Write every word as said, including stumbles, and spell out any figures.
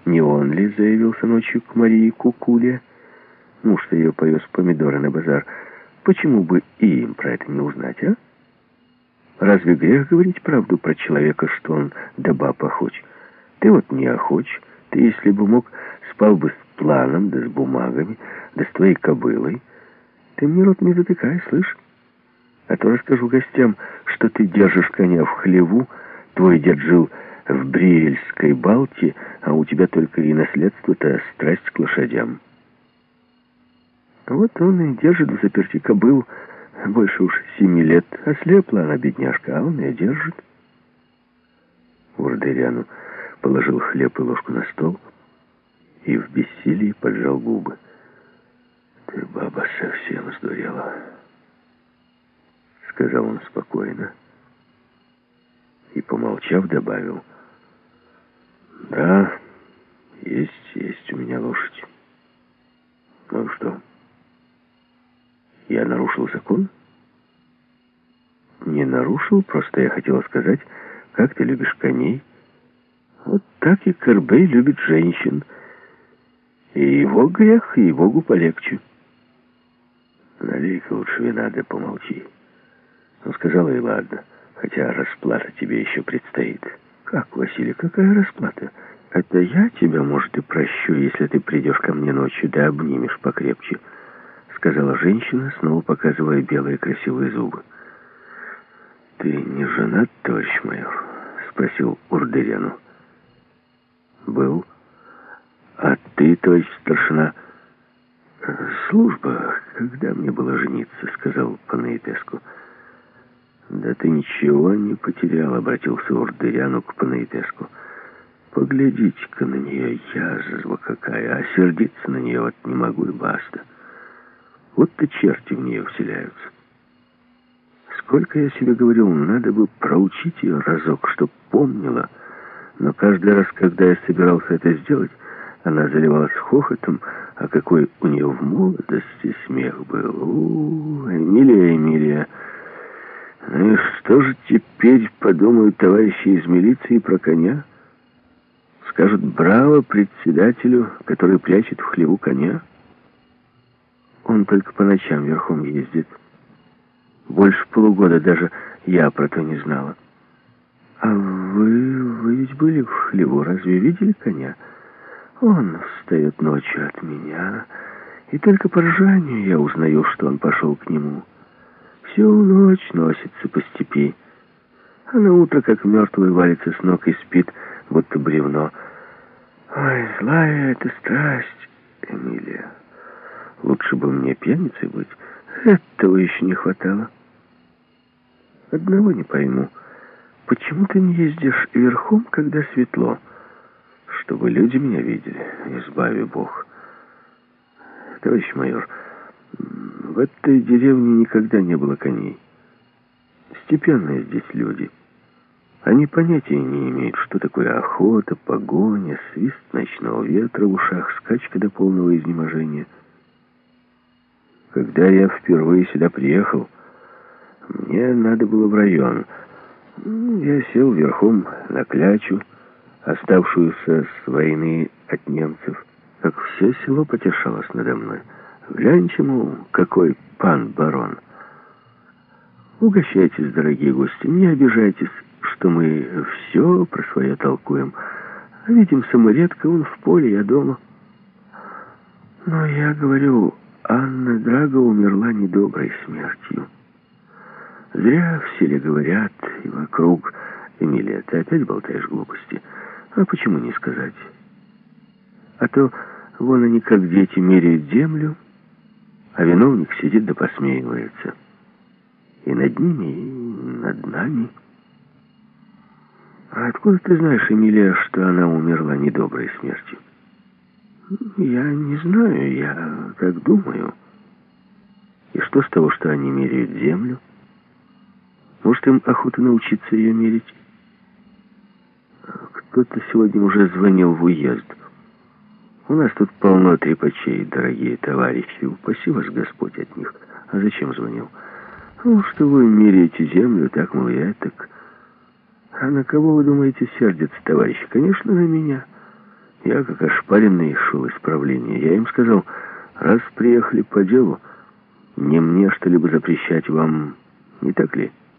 Не он ли заявился ночью к Марии Кукуле? Муж-то ее повез помидоры на базар. Почему бы и им про это не узнать, а? Разве грех говорить правду про человека, что он до баб охоч? Ты вот не охоч. Ты, если бы мог, спал бы с планом, да с бумагами, да с твоей кобылой. Ты мне рот не затыкай, слышь? А то расскажу гостям, что ты держишь коня в хлеву, твой дед жил в Бриельской Балте, а у тебя только и наследство-то страсть к лошадям. Вот он и держит в заперти кобылу больше уж семи лет. Ослепла она, бедняжка, а он ее держит. Урдыряну положил хлеб и ложку на стол и в бессилии поджал губы. «Ты, баба, совсем сдурела», — сказал он спокойно. И, помолчав, добавил: «Да, есть, есть у меня лошадь. Ну что, я нарушил закон?» «Не нарушил, просто я хотела сказать, как ты любишь коней. Вот так и Кербей любит женщин. И его грех, и Богу полегче». «Налей-ка лучше вина, да помолчи». Ну, сказала, и ладно, хотя расплата тебе еще предстоит. «Как, Василий, какая расплата? Это я тебя, может, и прощу, если ты придешь ко мне ночью, да обнимешь покрепче», сказала женщина, снова показывая белые красивые зубы. «Ты не женат, товарищ майор?» Спросил Урдыряну. «Был. А ты, товарищ старшина?» «Служба, когда мне было жениться», сказал Панаитеску. «Да ты ничего не потерял», обратился Урдыряну к Панаитеску. «Поглядите-ка на нее, язва какая, а сердиться на нее вот не могу и баста. Вот-то черти в нее вселяются. Сколько я себе говорил, надо бы проучить ее разок, чтоб помнила, но каждый раз, когда я собирался это сделать, она заливалась хохотом, а какой у нее в молодости смех был. У, Эмилия, Эмилия. Ну и что же теперь подумают товарищи из милиции про коня? Скажут: браво председателю, который прячет в хлеву коня. Он только по ночам верхом ездит. Больше полугода даже я про то не знала. А вы, вы ведь были в хлеву, разве видели коня? Он встает ночью от меня, и только по ржанию я узнаю, что он пошел к нему. Всю ночь носится по степи, а на утро, как мертвый, валится с ног и спит, будто бревно. Ой, злая это страсть, Эмилия. Лучше бы мне пьяницей быть. Этого еще не хватало. Одного не пойму. Почему ты не ездишь верхом, когда светло? Чтобы люди меня видели, избави Бог. Товарищ майор, в этой деревне никогда не было коней. Степенные здесь люди. Они понятия не имеют, что такое охота, погоня, свист ночного ветра в ушах, скачка до полного изнеможения. Когда я впервые сюда приехал, мне надо было в район. Я сел верхом на клячу, оставшуюся с войны от немцев, как все село потешалось надо мной. Гляньте, мол, какой пан барон. Угощайтесь, дорогие гости, не обижайтесь, что мы все про свое толкуем. Видимся мы редко, он в поле, я дома. Но я говорю, Анна Драго умерла недоброй смертью. Зря в селе говорят, и вокруг. Эмилия, ты опять болтаешь глупости. А почему не сказать? А то вон они, как дети, меряют землю, а виновник сидит да посмеивается. И над ними, и над нами. А откуда ты знаешь, Эмилия, что она умерла недоброй смертью? Я не знаю, я так думаю. И что с того, что они меряют землю? Может, им охота научиться ее мерить? Кто-то сегодня уже звонил в уезд. У нас тут полно трепачей, дорогие товарищи. Упаси вас Господь от них. А зачем звонил? Ну, что вы меряете землю, так, мол, я так. А на кого, вы думаете, сердится, товарищи? Конечно, на меня. Я, как ошпаренный, шел из правления. Я им сказал, раз приехали по делу, не мне что-либо запрещать вам, не так ли?